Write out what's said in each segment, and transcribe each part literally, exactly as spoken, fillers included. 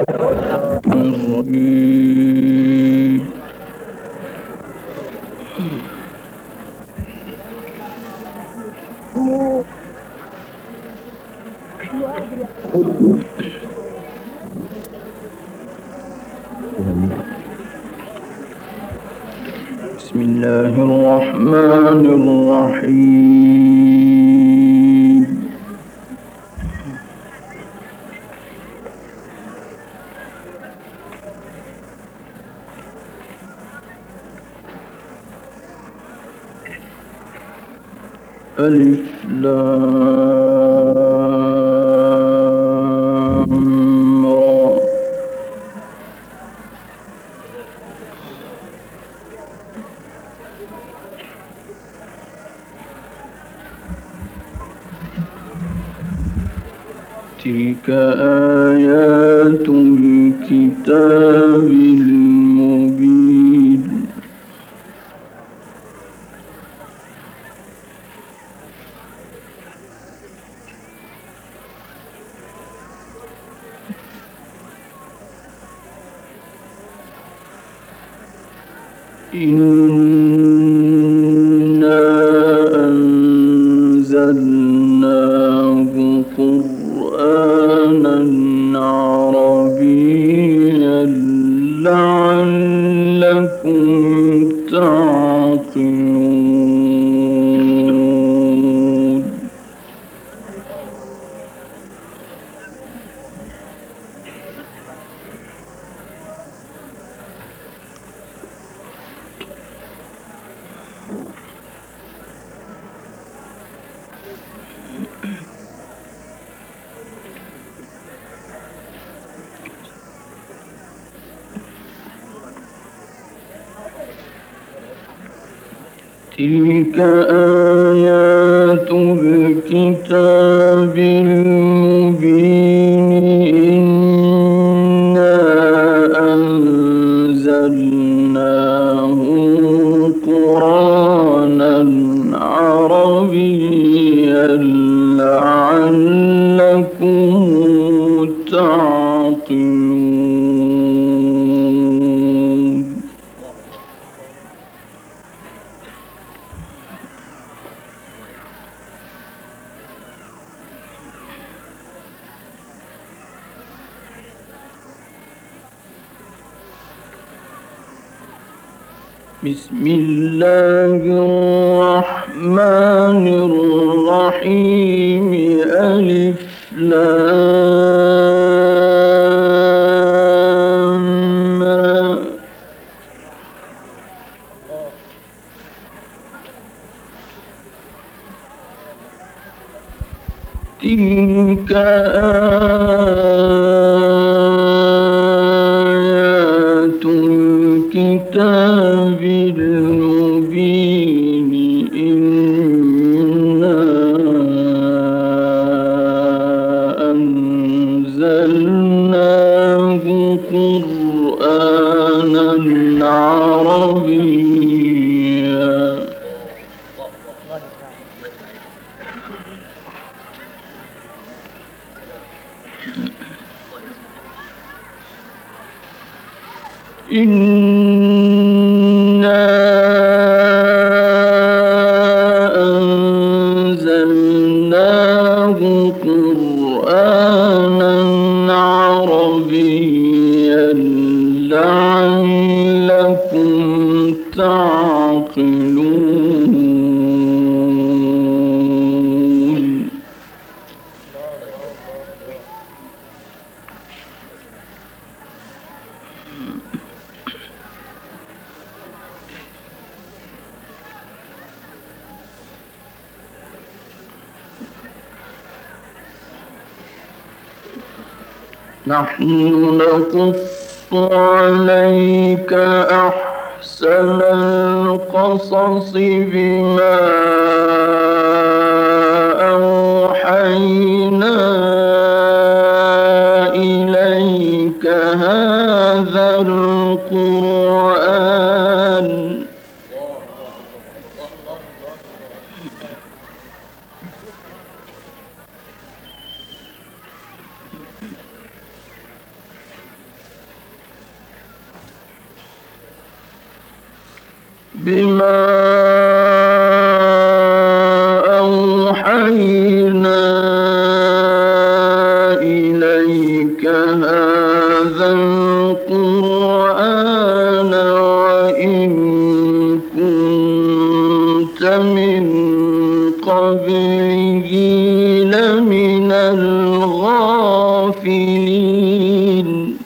الرحيم. بسم الله الرحمن الرحيم. ألف لام را. تلك آيات الكتاب المبين. إنا أنزلناه قرآنا عربيا لعلكم تعقلون. تلك آيات الكتاب المبين. إنا أنزلناه قرآنا عربيا لعلكم تعقلون. بسم الله الرحمن الرحيم. ألف لام را. تلك آيات الكتاب المبين. إنا أنزلناه قرآنا عربيا. إنا أنزلناه قرآنا عربيا لعلكم تعقلون. نحن نقص عليك أحسن القصص بما أوحينا إليك هذا القرآن. بما أوحينا إليك هذا القرآن وإن كنت من قبله لمن الغافلين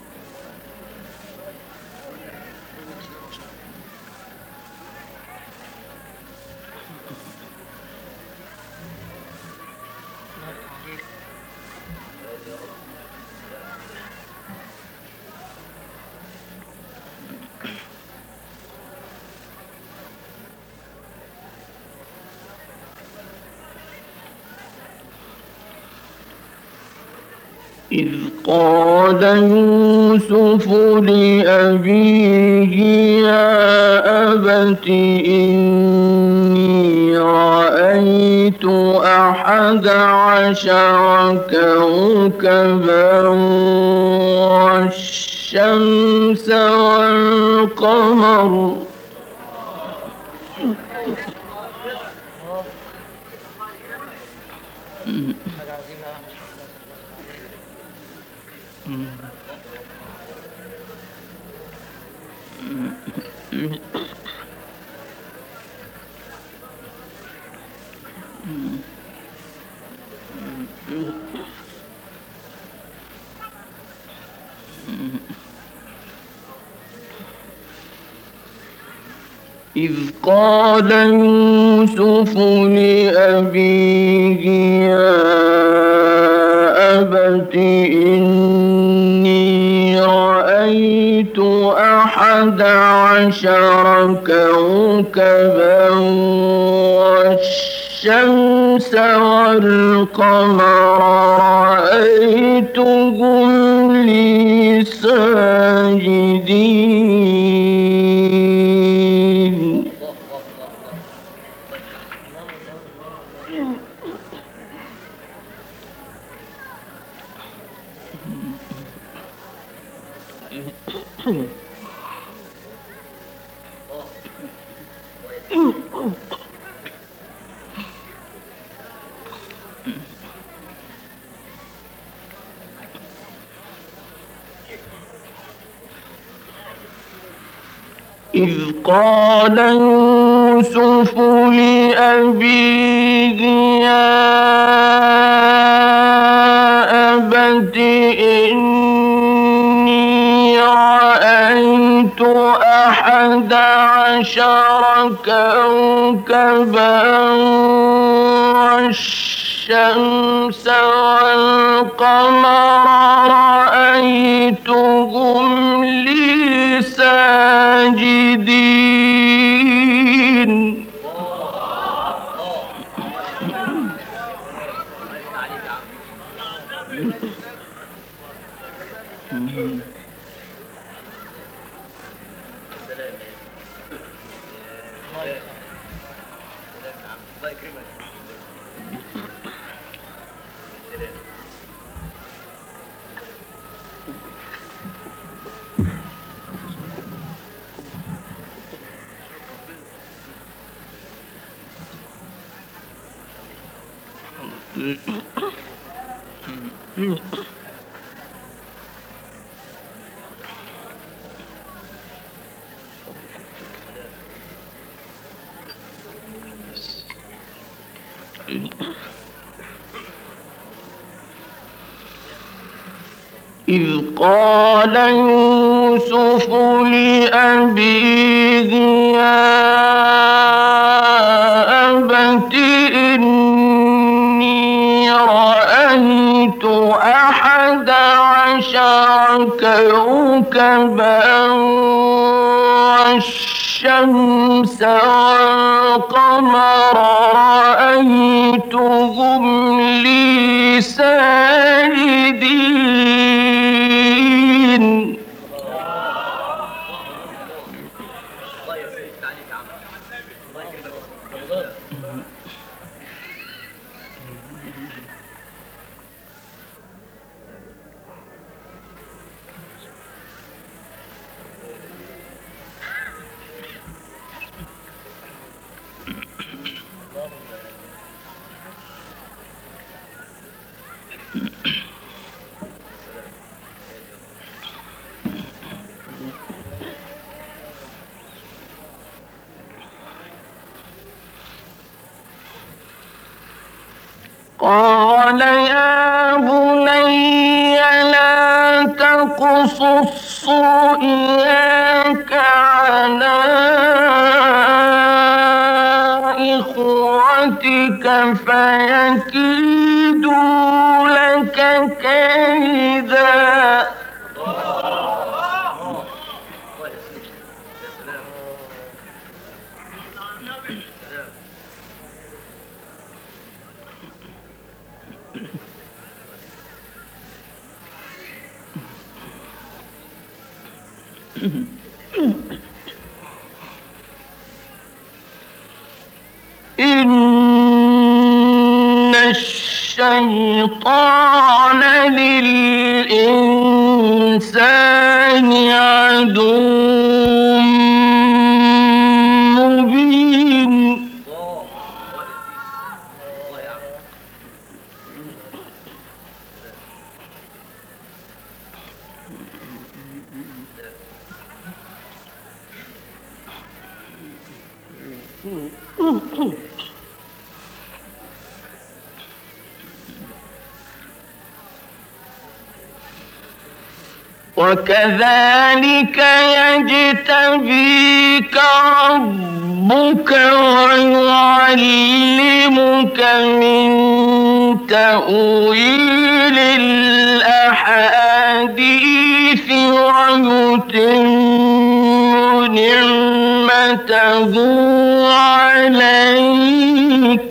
إذ قال يوسف لأبيه يا أبت إني رأيت أحد عشر كوكبا والشمس والقمر إذ قال يوسف لأبيه يا أبت إني رأيت أحد عشر كوكبا والشمس والقمر رأيتهم لي ساجدين إذ قال يوسف لأبيه يا أبت إني رأيت أحد عشر كوكبا والشمس والقمر رأيتهم لي ساجدين إذ قال يوسف لأبيه يا أبت إني رأيت أحد عشر كوكبا والشمس والقمر رأيتهم لي ساجدين قال يا بني لا تقصص رؤياك على إخوتك فيكيدوا لك كيدا إن الشيطان للإنسان عدو مبين وكذلك يجتبيك ربك ويعلمك من تأويل الأحاديث ويتم نعمته عليك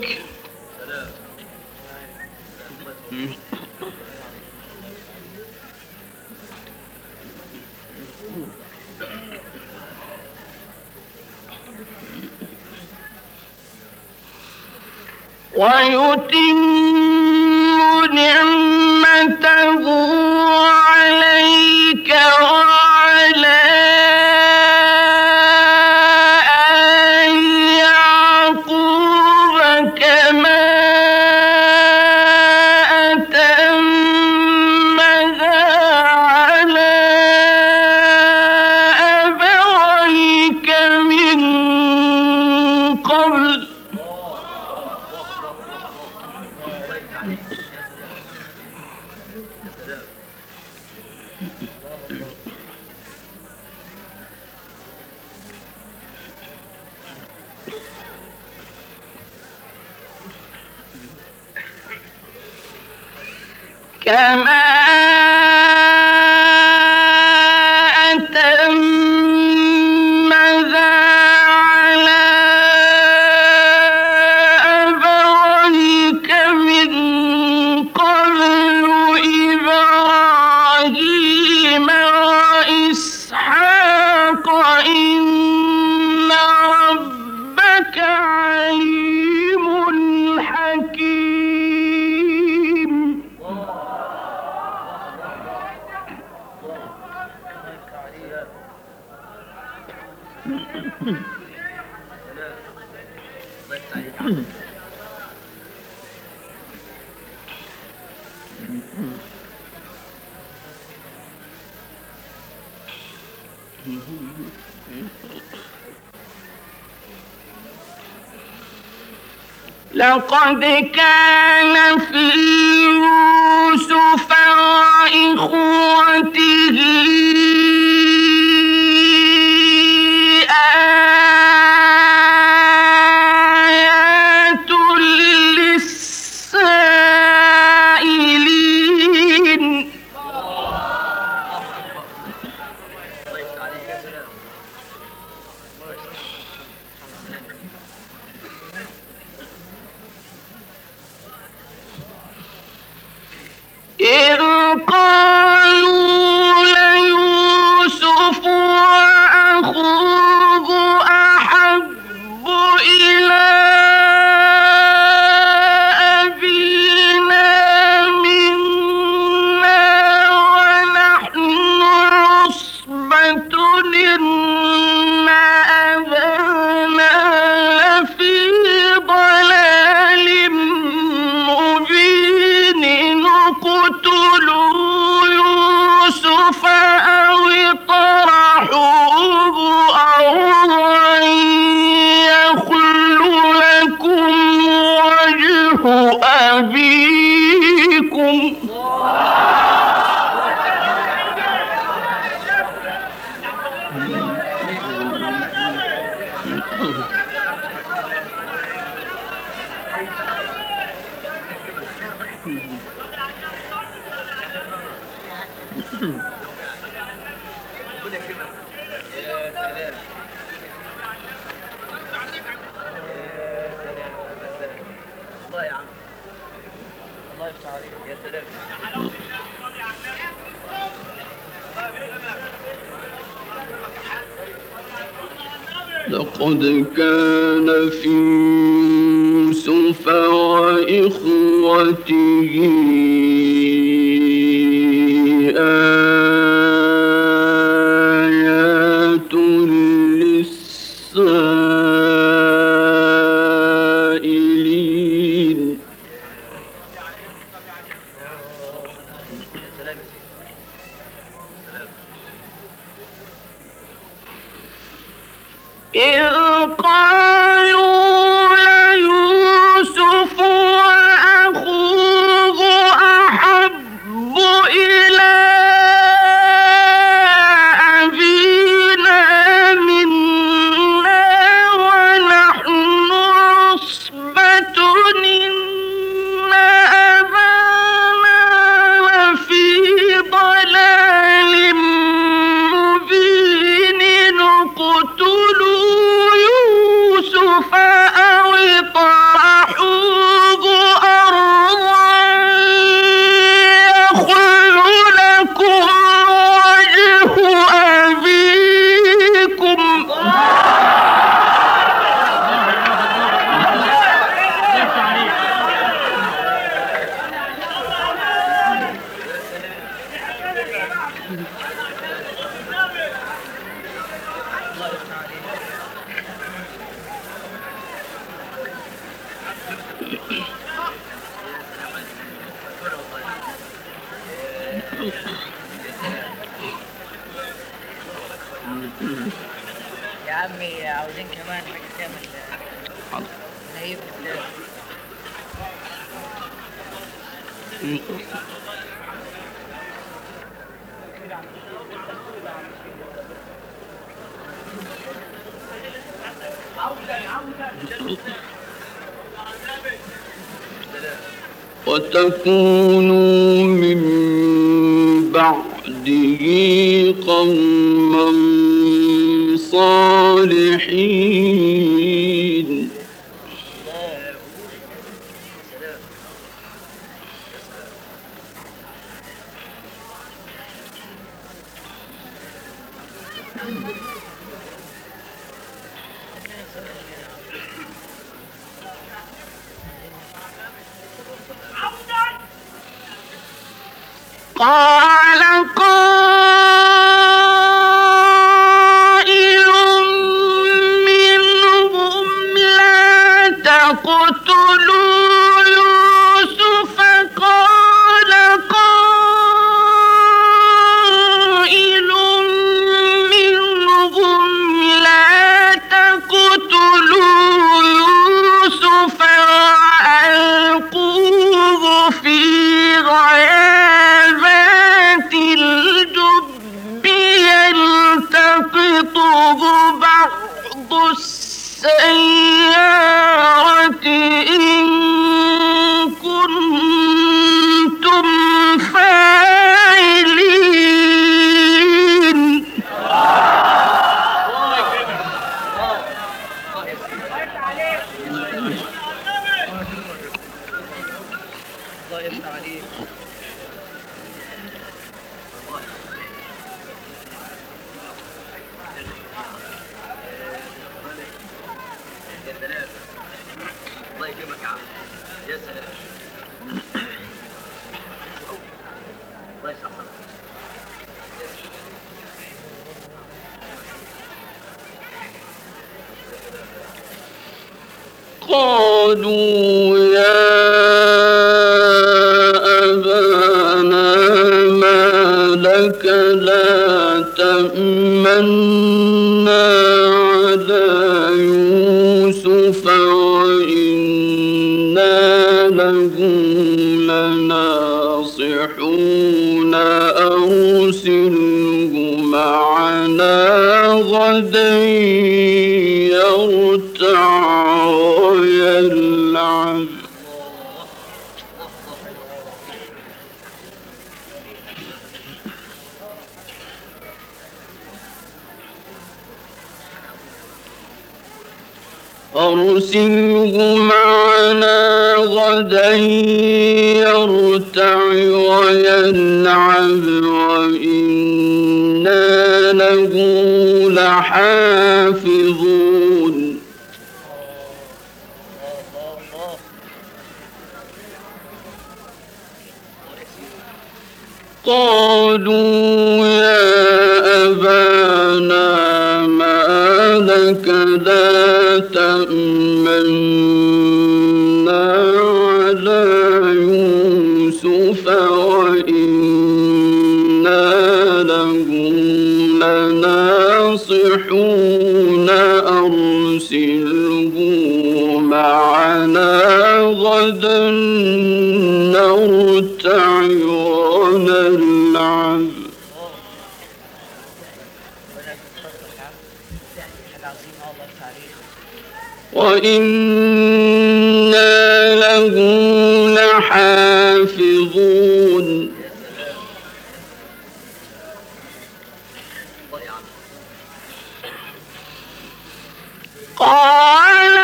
ويتم نعمته عليك وعلى آل يعقوب كما أتمها على أبويك من قبل كما أتمها على أبويك من قبل إبراهيم وإسحاق إن ربك عليم حكيم لقد كان في يوسف وإخوته آيات للسائلين إذ قالوا لقد كان في يوسف وإخوته آيات للسائلين إذ قالوا ليوسف وأخوه أحب إلى أبينا منا ونحن عصبة إن أبانا لفي ضلال مبين اقتلوا يوسف أو اطرحوه أرضا يخل لكم وجه أبيكم يا عمي عاوزين كمان حاجة كامل نهيب الكتاب. وتكونوا من بعده قوما صالحين قال قائل منهم لا تقتلوا يوسف قال قائل منهم لا تقتلوا يوسف وألقوه في غيابات الجب يلتقطه بعض السيارة إن كنتم فاعلين الله يفتح عليك. الله يكرمك يا عم. يا سلام. الله يسعدك. قالوا يا أبانا ما لك لا تأمنا على يوسف وإنا له لناصحون أرسله معنا غدا يرتع ويلعب أرسله معنا غدا يرتع ويلعب وإنا له لحافظون قالوا يا أبانا ما لك لا تأمنا على يوسف وإنا له لناصحون أرسله معنا غدا نرتع ونلعب وإنا له لحافظون قال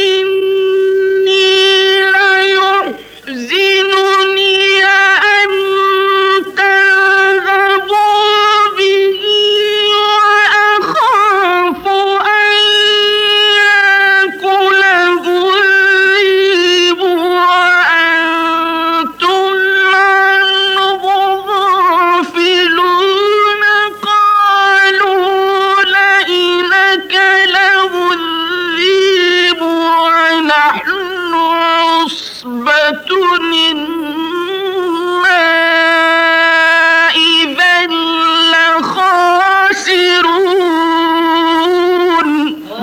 إني ليحزنني أن تذهبوا به وأخاف أن يأكله الذئب وأنتم عنه غافلون قالوا لئن أكله الذئب ونحن عصبة إنا إذا لخاسرون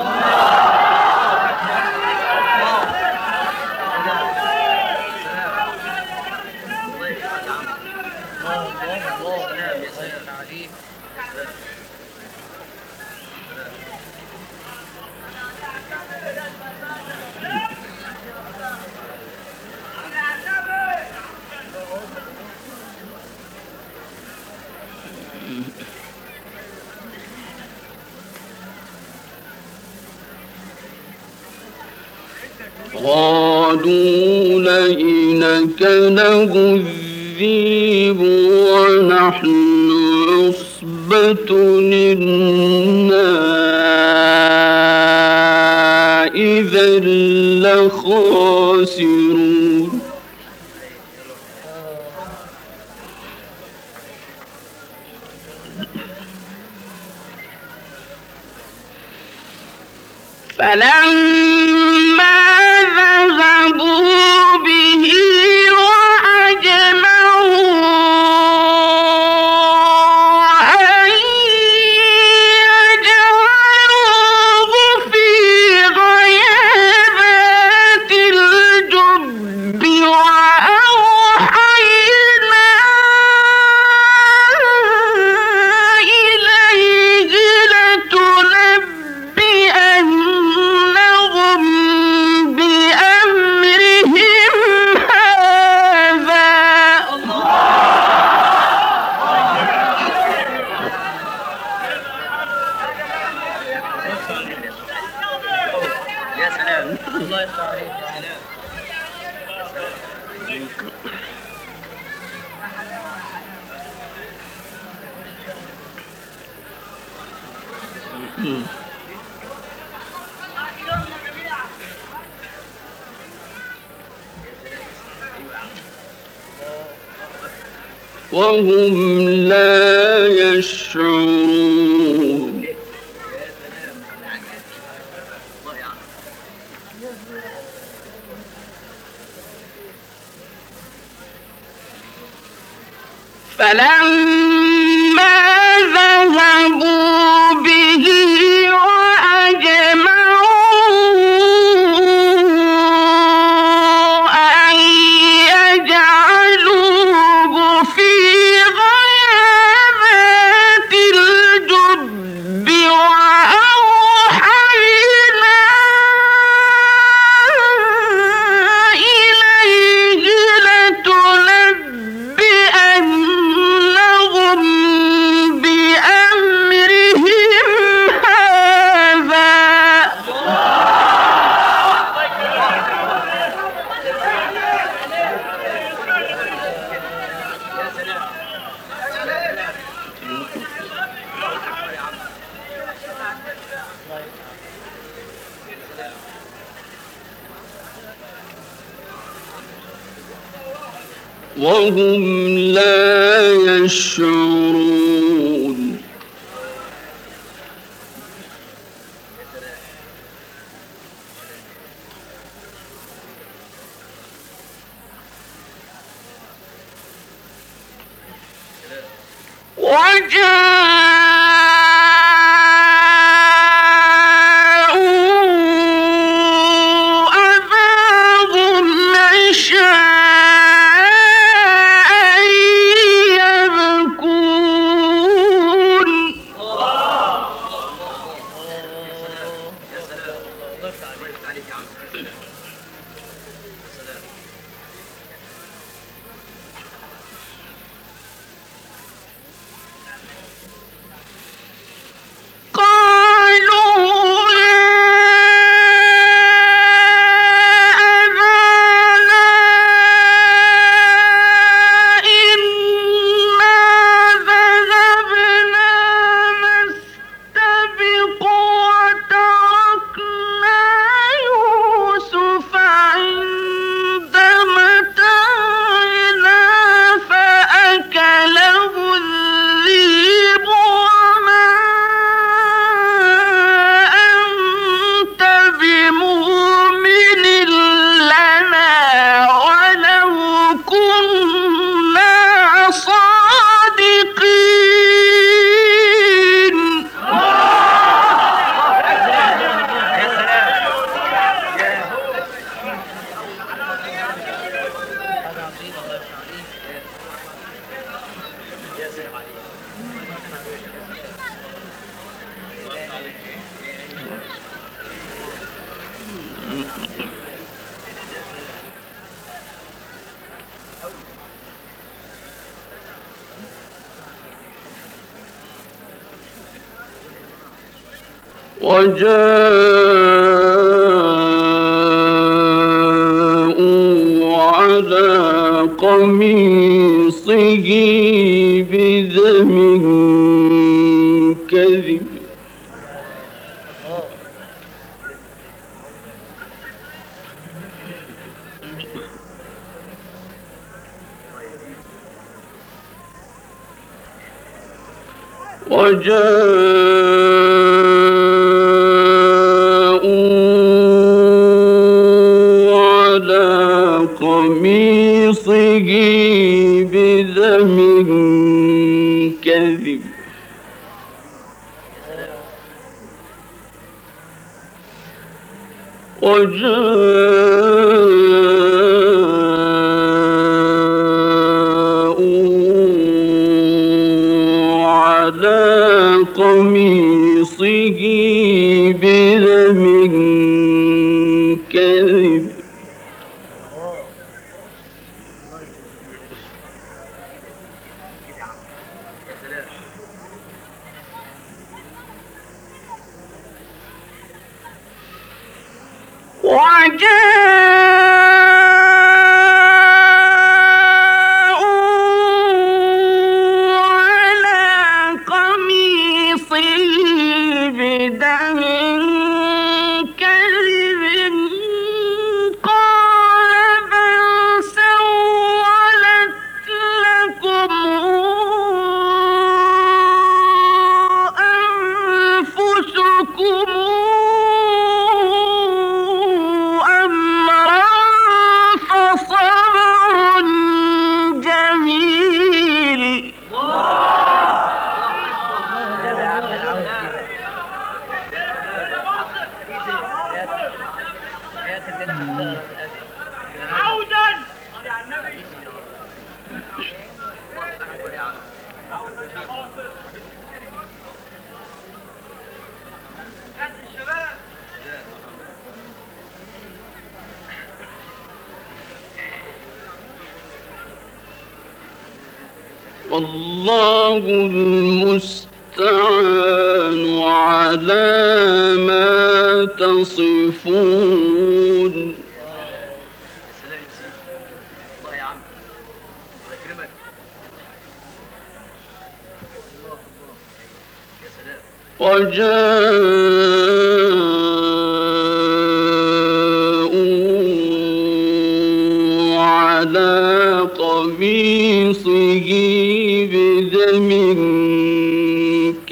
قالوا لئن أكله الذئب ونحن عصبة إنا إذا لخاسرون فلما ذهبوا به وأجمعوا أن يجعلوه في غيابات الجب وأوحينا إليه لتنبئنهم بأمرهم هذا يا سلام الله يرضى عليك يا سلام. وهم لا يشعرون الله يعلم. فلما ذهبوا به وأجمعوا أن يجعلوه في غيابات الجب وأوحينا إليه لتنبئنهم وهم لا يشعرون وجاءوا أباهم عشاء يبكون يا سلام الله يفتح عليك يا عم يا سلام قالوا وجاءوا على قميصه بدم كذب وجاءوا على قميصه بدم كذب وجاءوا على قميصه بدم كذب يا سلام وجاءوا على قميصه بدم كذب قال بل سولت لكم أنفسكم أمرا فصبر جميل والله المستعان على ما تصفون يا سلام يا سيدي الله يا عم الله يكرمك الله الله يا سلام وجاءوا على قميصه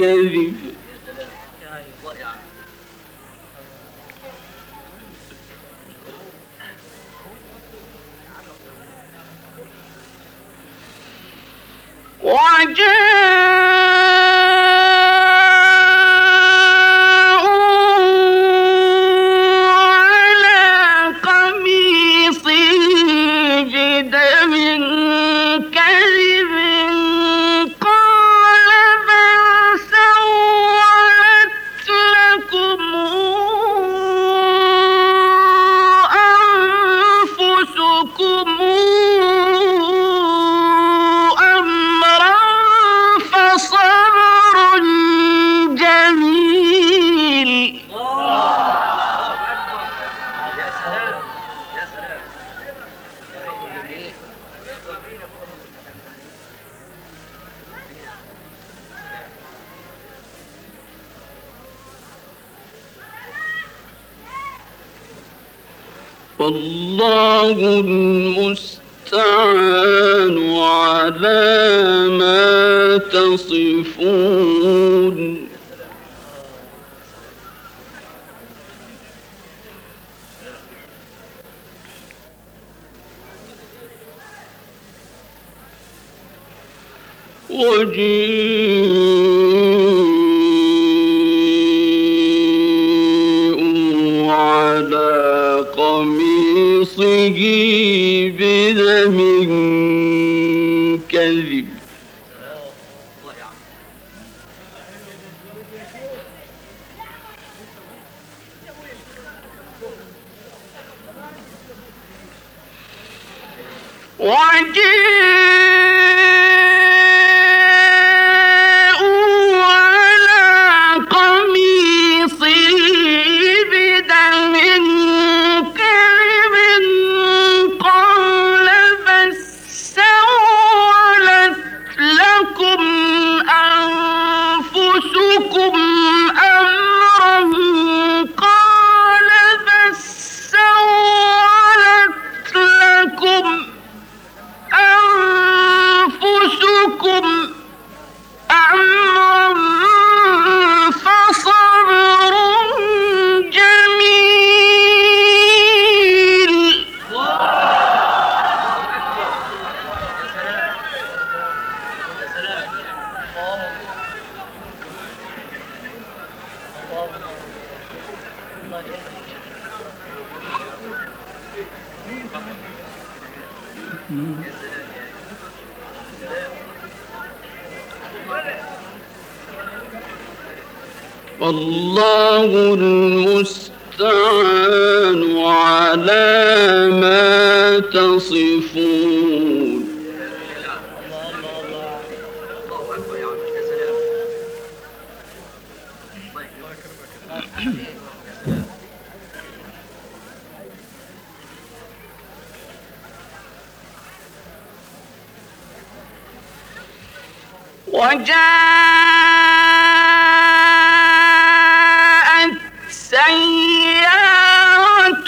كذب. الله يعني. والله المستعان على ما تصفون. وجيءوا على قميصه بدم كذب. وجيءوا على قميصه بدم كذب قال بل سولت لكم أنفسكم أمرا قال بل سولت لكم أنفسكم أمرا فصبر جميل. والله المستعان على ما تصفون. وجاءت سيارة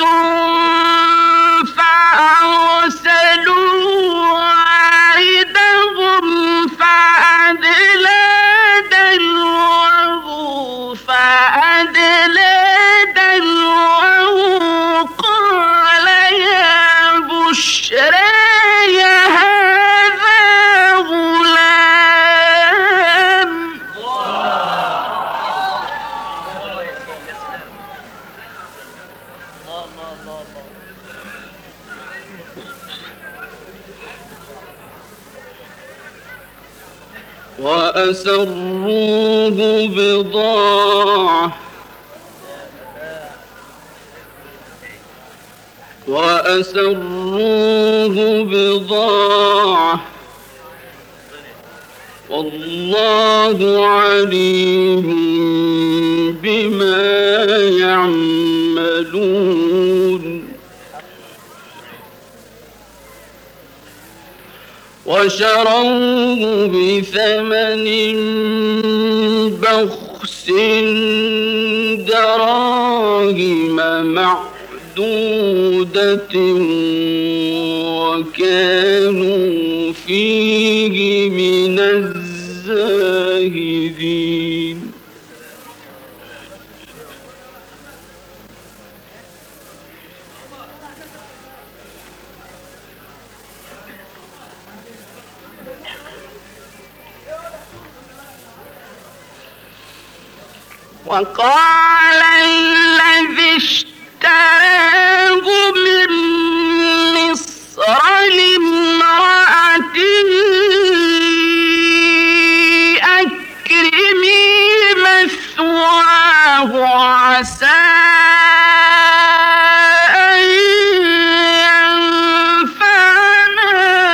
فأرسلوا واردهم فأدلى دلوه فأدلى دلوه قال يا بشرى وأسروه بضاعة وأسروه بضاعة والله عليم بما يعملون. وشروه بثمن بخس دراهم معدودة وكانوا فيه من الزاهدين. الراشدين وقال الذي اشتراه من مصر لامرأته أكرمي مثواه عسى أن ينفعنا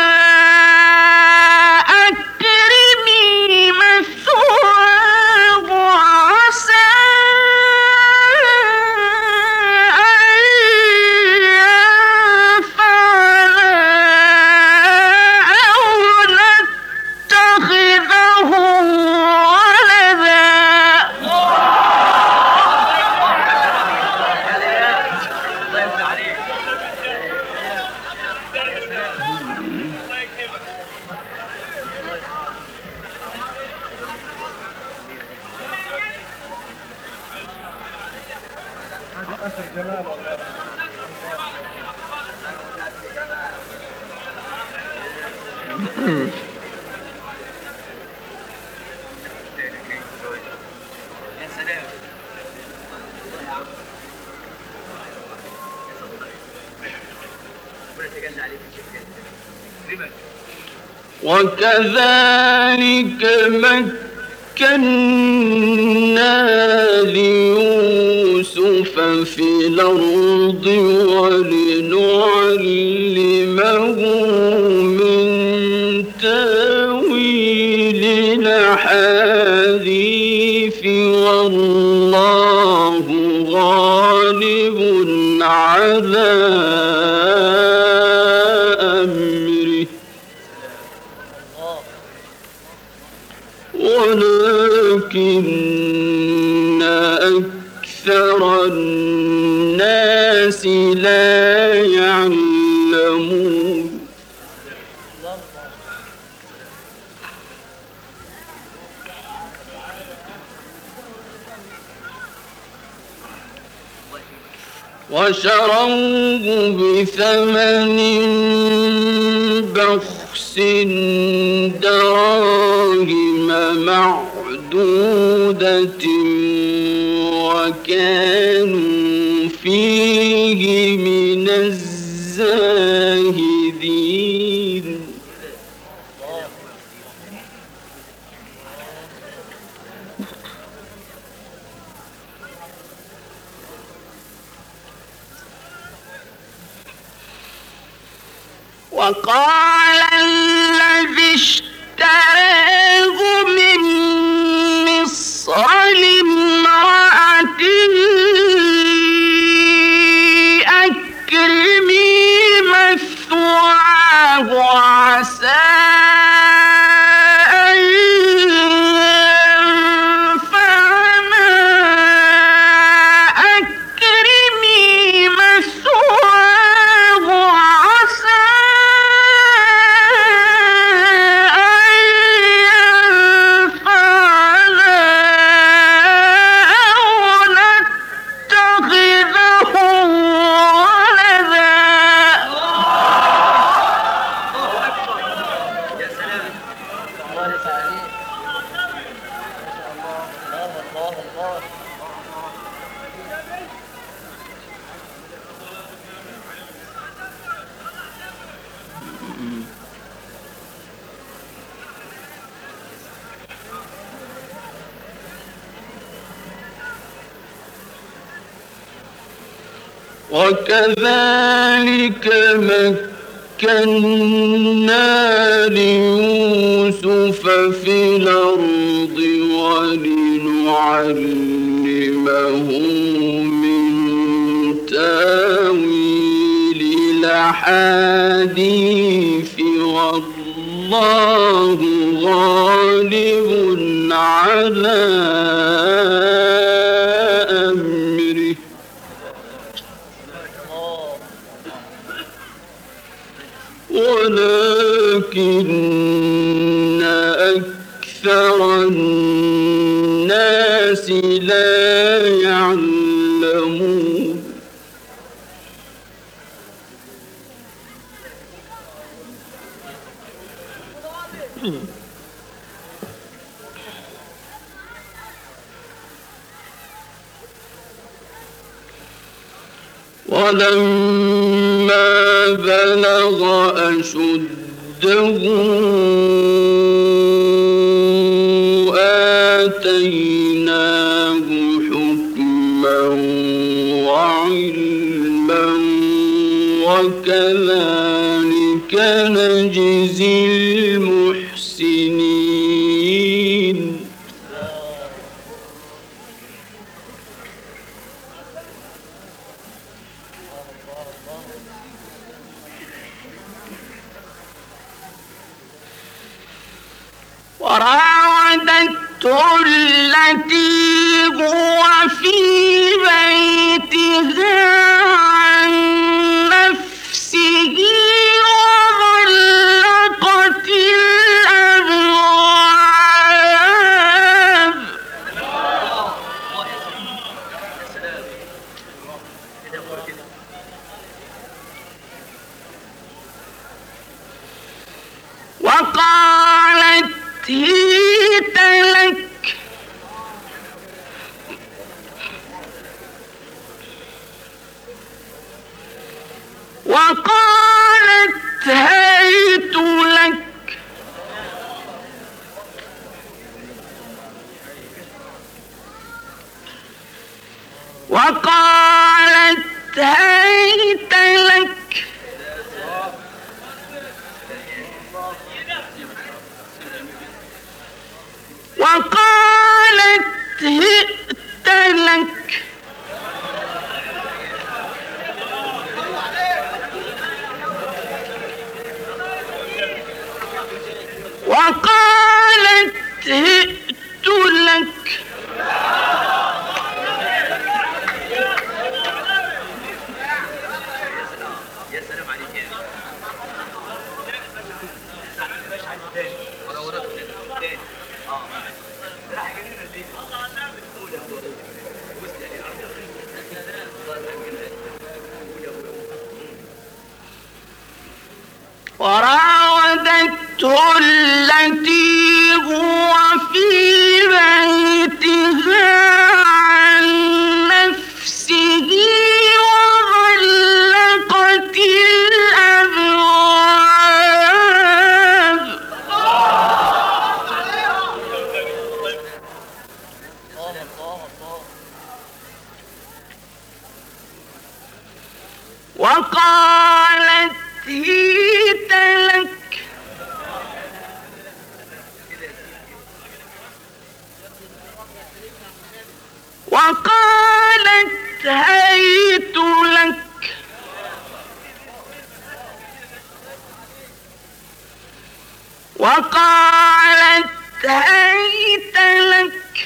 أكرمي مثواه عسى أن ينفعنا أو نتخذه ولدا الله يفتح عليك. يا سلام. الله يا عم. يا صدق. ربنا يتجلى عليك يا شيخ جد. ربك. وكذلك مكنا ليوسف في الأرض ولنعلمه من تاويل الأحاديث والله غالب على أمره ولكن أكثر الناس لا يعلمون وشروه بثمن بخس دراهم معدودة وكانوا فيه من الزاهدين وقال الذي اشتراه من مصر لامرأته أكرمي مثواه عسى أن ينفعنا أكرمي مثواه عسى وكذلك مكنا ليوسف في الأرض ولنعلمه من تاويل الأحاديث والله غالب على أمره ولكن أكثر الناس الناس لا يعلمون ولما بلغ أشده آتيناه حكما وعلما وكذلك نجزي المحسنين وراودته التي هو في بيتها عن نفسه وغلقت الأبواب وقالت هيت لك وقالت هيت لك وقالت هيت لك وقالت هئت لك وقالت هئت لك يا سلام عليك يا ورا ورا تاني اه راح جنينه دي قول يا ابو بص يا وراودته التي هو في بيتها عن نفسه وغلقت الأبواب وقالت هيت لك وقالت هيت لك وقالت هيت لك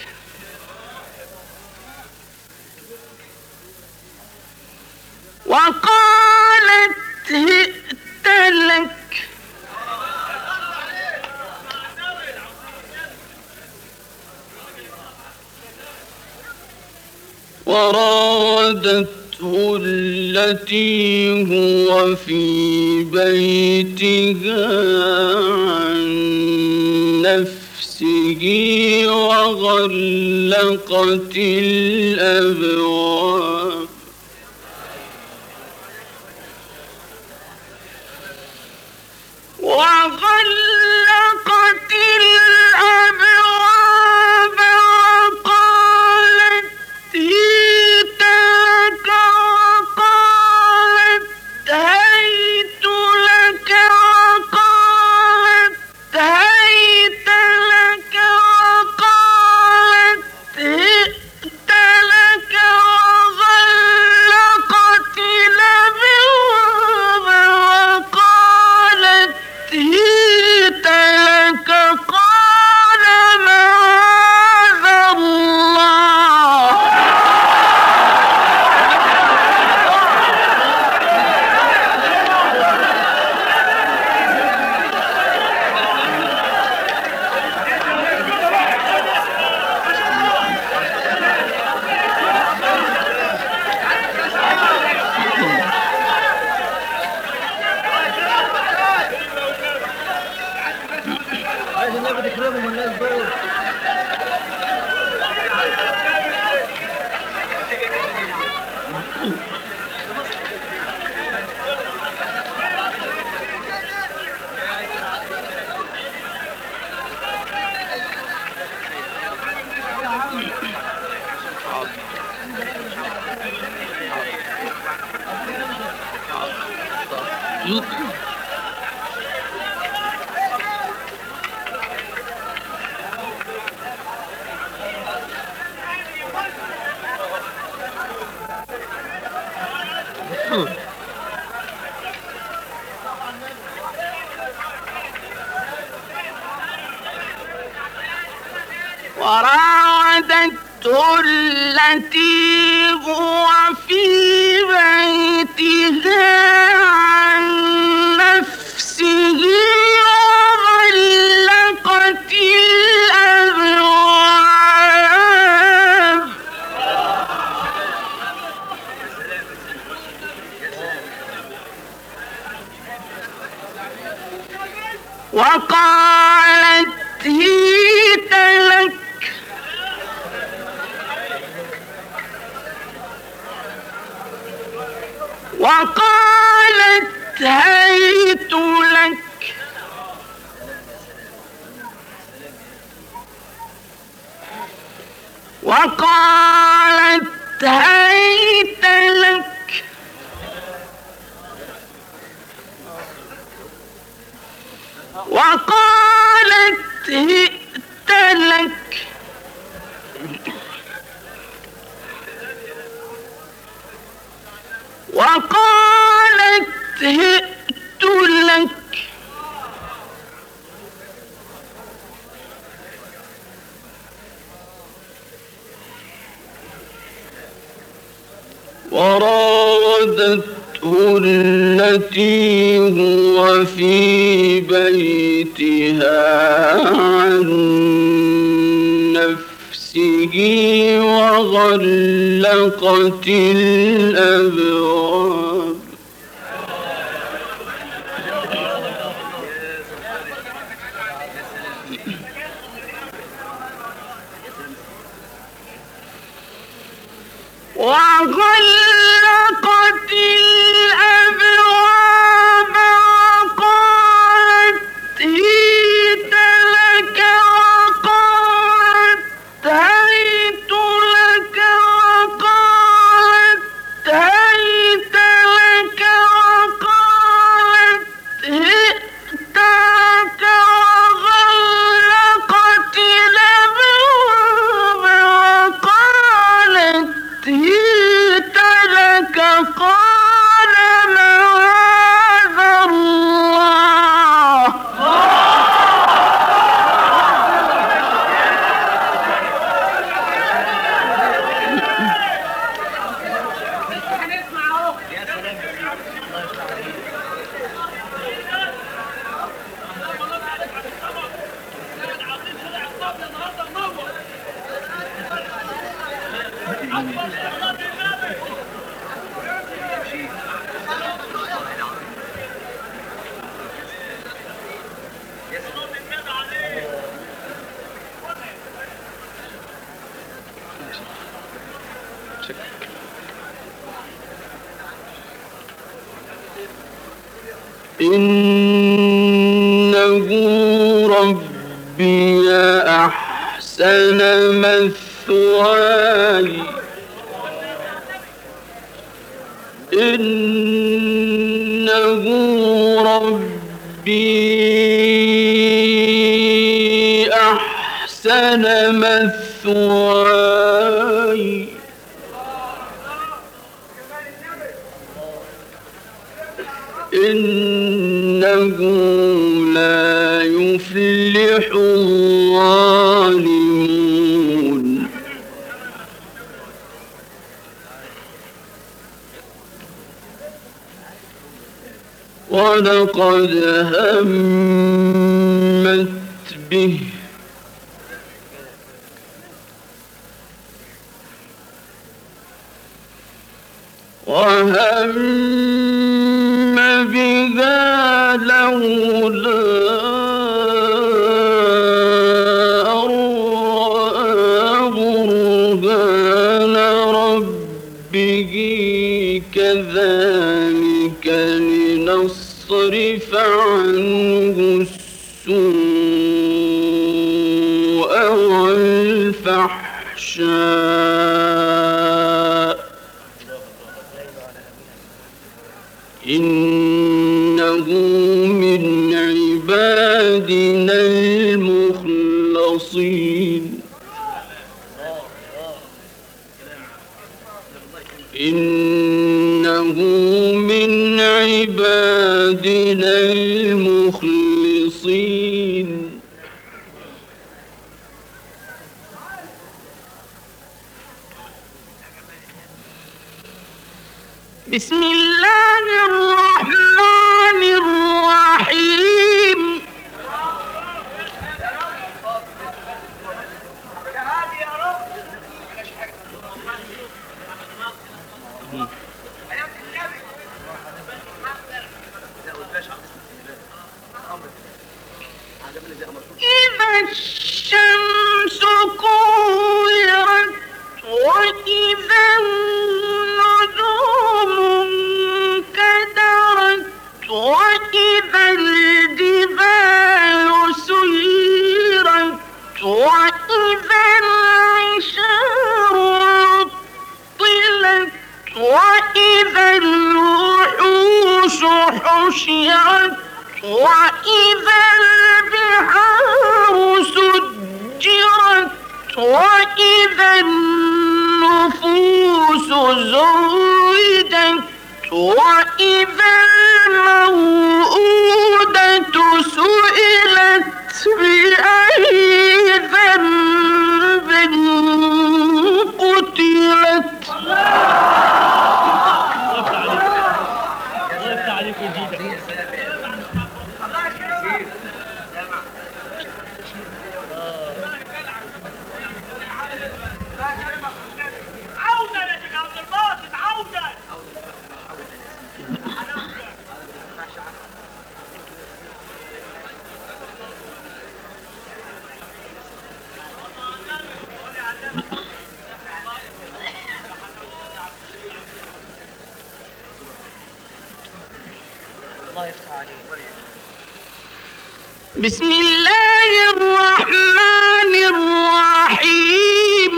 وقالت هئت لك وراودته التي هو في بيتها عن نفسه وغلقت الأبواب وغلقت الأبواب وقالت هيت لك وقالت هيت لك وقالت هيت لك وقالت هئت لك وغلقت الأبواب وقالت هيت لك وراودته التي هو في بيتها عن نفسه وغلقت الأبواب وقالت هيت لك وقالت هيت لك وقالت هيت لك وقالت هئت لك وقالت هئت لك وراودته التي هو في بيتها عن نفسه وغلقت الأبواب وغلقت الأبواب وقالت هيت لك وقالت هيت لك وقالت هيت لك وقالت هئت لك وغلقت الأبواب وقالت هيت لك قال معاذ الله إنه ربي أحسن مثواي إنه ربي أحسن مثواي إنه لا يفلح الظالمون ولقد همت به وهم بها لولا أن رأى برهان ربه كذلك لنصرف عنه السوء والفحشاء إنه إنه من عبادنا المخلصين. بسم الله الرحمن الرحيم. إذا الشمس كورت وإذا النجوم انكدرت وإذا الجبال سيرت وإذا العشار عطلت وإذا الوحوش حشرت وإذا البحار سجرت وإذا النفوس زوجت وإذا الموءودة سئلت بأي ذنب قتلت. بسم الله الرحمن الرحيم.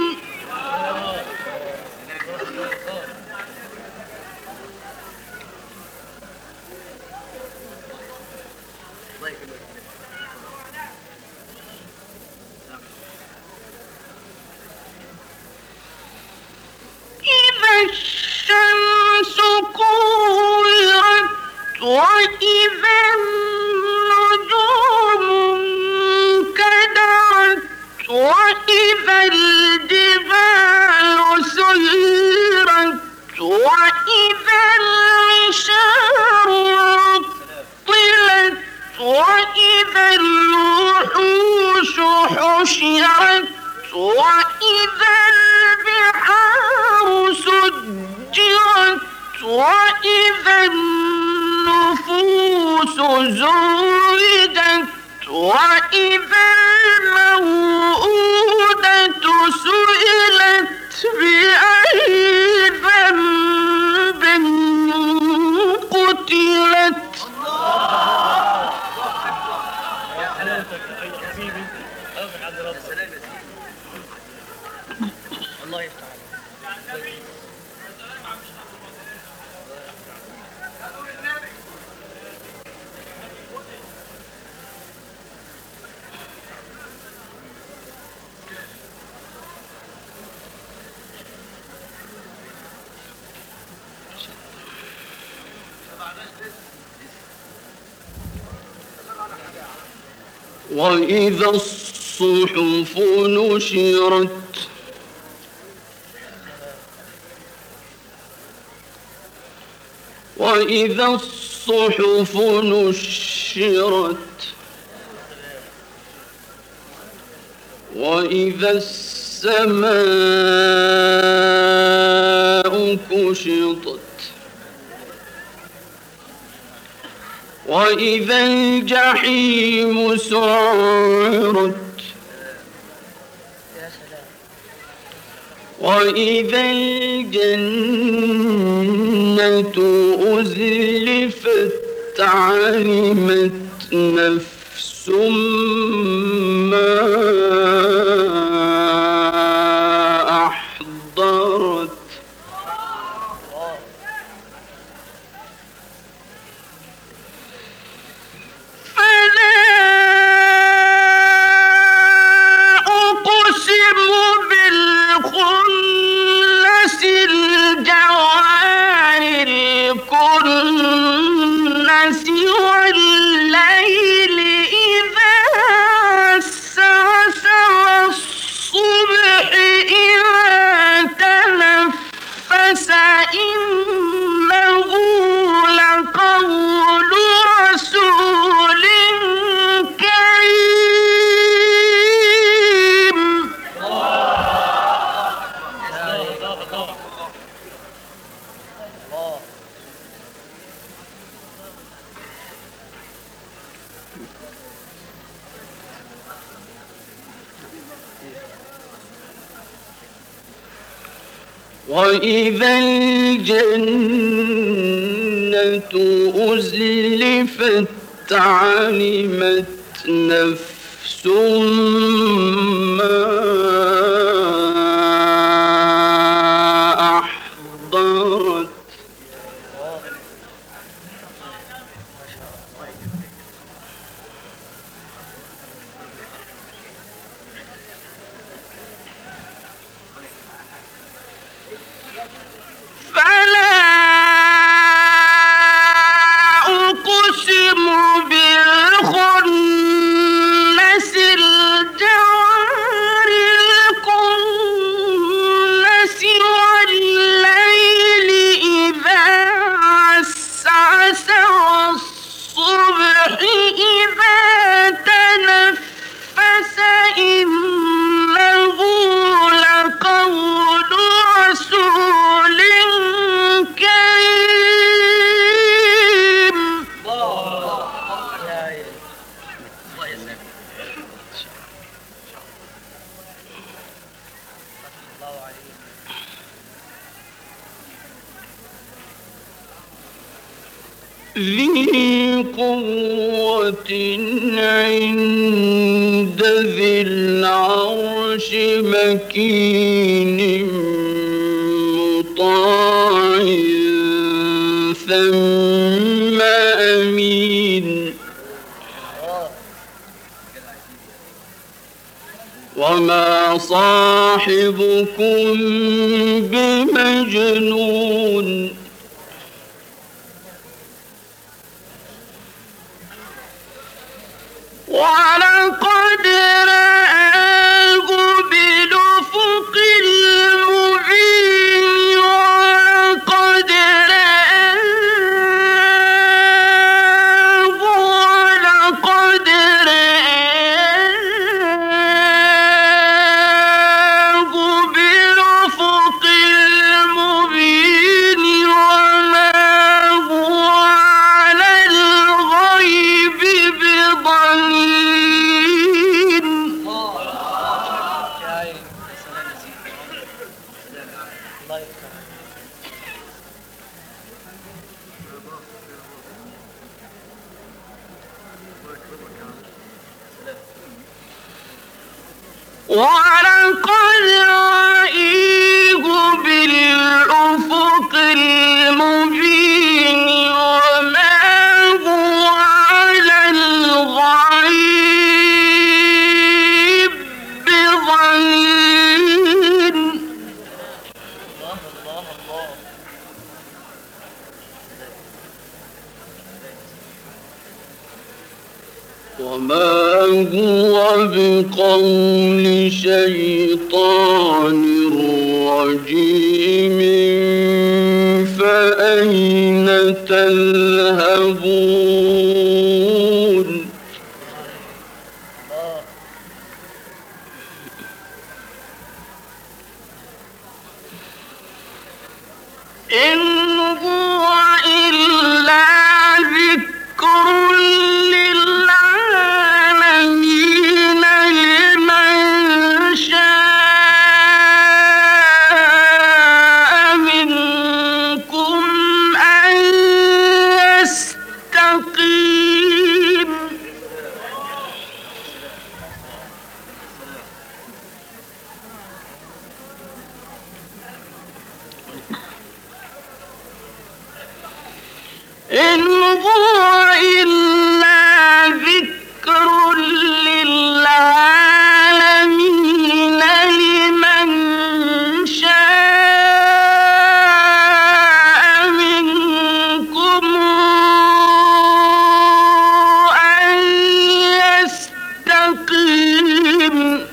إذا الشمس كورت وإذا النجوم انكدرت وإذا الجبال سيرت وإذا العشار عطلت وإذا الوحوش حشرت وإذا البحار سجرت وإذا النفوس زوجت وإذا الموءودة سئلت بأي ذنب قتلت. الله يفتح عليك. وإذا الصحف نشرت وإذا الصحف نشرت وإذا السماء كشطت وإذا الجحيم سعرت وإذا الجنة أزلفت علمت نفس ما أحضرت. الجوار وإذا الجنة أزلفت علمت نفس ما أحضرت فلا أقسم بالخنس الجوار الكنس والليل إذا عسعس والصبح إذا تنفس إنه لقول رسول كريم. ذي قوة عند ذي العرش مكين مطاع ثم أمين. وما صاحبكم بمجنون ولقد رآه بالأفق المبين ولقد رآه ولقد رآه بالأفق المبين وما هو على الغيب بضنين. ولقد رأيه بالأفق المبين وما هو على الغيب بضنين. وما هو بقول شيطان رجيم فأين تذهبون إن هو إلا ذكر للعالمين لمن شاء منكم أن يستقيم. إن هو إلا ذكر للعالمين لمن شاء منكم أن يستقيم.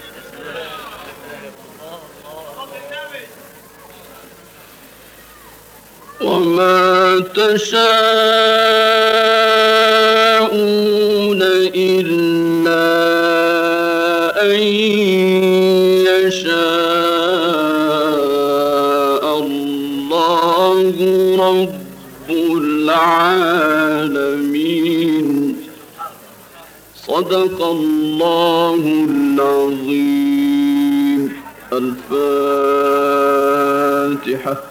وما تشاءون إلا أن يشاء الله رب العالمين. صدق الله العظيم. الفاتحة. الفاتحة.